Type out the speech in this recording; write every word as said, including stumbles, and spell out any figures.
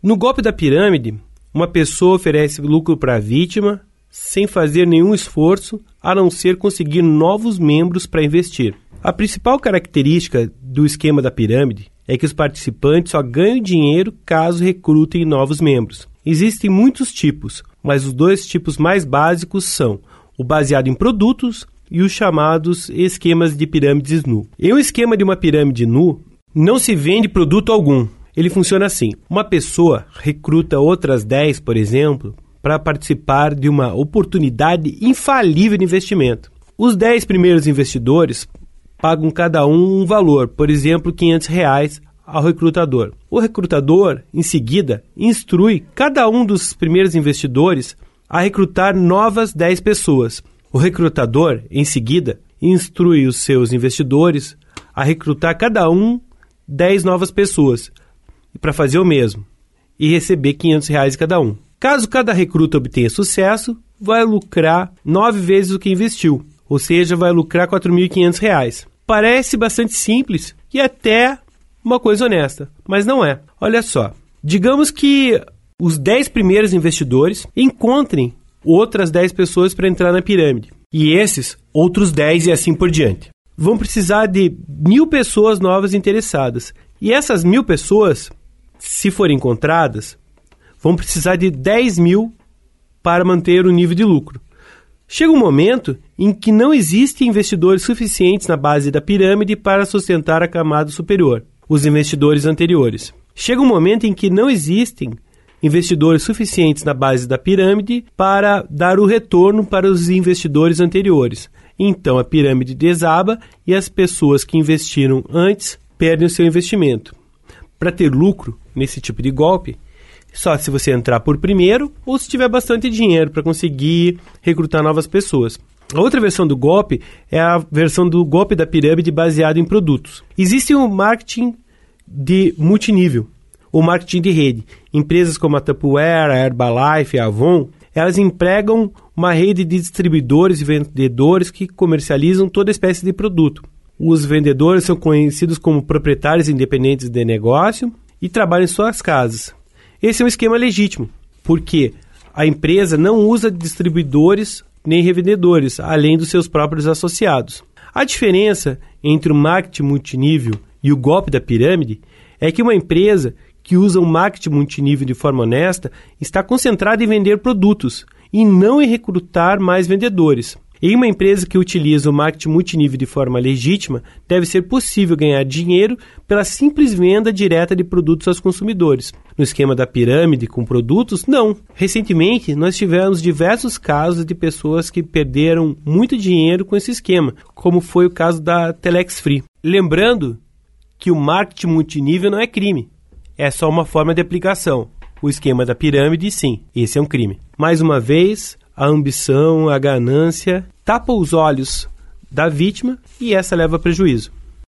No golpe da pirâmide, uma pessoa oferece lucro para a vítima sem fazer nenhum esforço, a não ser conseguir novos membros para investir. A principal característica do esquema da pirâmide é que os participantes só ganham dinheiro caso recrutem novos membros. Existem muitos tipos, mas os dois tipos mais básicos são o baseado em produtos e os chamados esquemas de pirâmides nu. Em um esquema de uma pirâmide nu, não se vende produto algum. Ele funciona assim: uma pessoa recruta outras dez, por exemplo, para participar de uma oportunidade infalível de investimento. Os dez primeiros investidores pagam cada um um valor, por exemplo, quinhentos reais ao recrutador. O recrutador, em seguida, instrui cada um dos primeiros investidores a recrutar novas dez pessoas. O recrutador, em seguida, instrui os seus investidores a recrutar cada um dez novas pessoas para fazer o mesmo e receber quinhentos reais cada um. Caso cada recruta obtenha sucesso, vai lucrar nove vezes o que investiu, ou seja, vai lucrar quatro mil e quinhentos reais. Parece bastante simples e até uma coisa honesta, mas não é. Olha só, digamos que os dez primeiros investidores encontrem outras dez pessoas para entrar na pirâmide, e esses outros dez e assim por diante. Vão precisar de mil pessoas novas interessadas, e essas mil pessoas, se forem encontradas, vão precisar de dez mil para manter o nível de lucro. Chega um momento em que não existem investidores suficientes na base da pirâmide para sustentar a camada superior, os investidores anteriores. Chega um momento em que não existem investidores suficientes na base da pirâmide para dar o retorno para os investidores anteriores. Então a pirâmide desaba e as pessoas que investiram antes perdem o seu investimento. Para ter lucro nesse tipo de golpe, só se você entrar por primeiro ou se tiver bastante dinheiro para conseguir recrutar novas pessoas. A outra versão do golpe é a versão do golpe da pirâmide baseado em produtos. Existe um marketing de multinível, o marketing de rede. Empresas como a Tupperware, a Herbalife, a Avon, elas empregam uma rede de distribuidores e vendedores que comercializam toda espécie de produto. Os vendedores são conhecidos como proprietários independentes de negócio e trabalham em suas casas. Esse é um esquema legítimo, porque a empresa não usa distribuidores nem revendedores, além dos seus próprios associados. A diferença entre o marketing multinível e o golpe da pirâmide é que uma empresa que usa o marketing multinível de forma honesta está concentrada em vender produtos e não em recrutar mais vendedores. Em uma empresa que utiliza o marketing multinível de forma legítima, deve ser possível ganhar dinheiro pela simples venda direta de produtos aos consumidores. No esquema da pirâmide com produtos, não. Recentemente, nós tivemos diversos casos de pessoas que perderam muito dinheiro com esse esquema, como foi o caso da Telex Free. Lembrando que o marketing multinível não é crime, é só uma forma de aplicação. O esquema da pirâmide, sim, esse é um crime. Mais uma vez, a ambição, a ganância tapa os olhos da vítima e essa leva a prejuízo.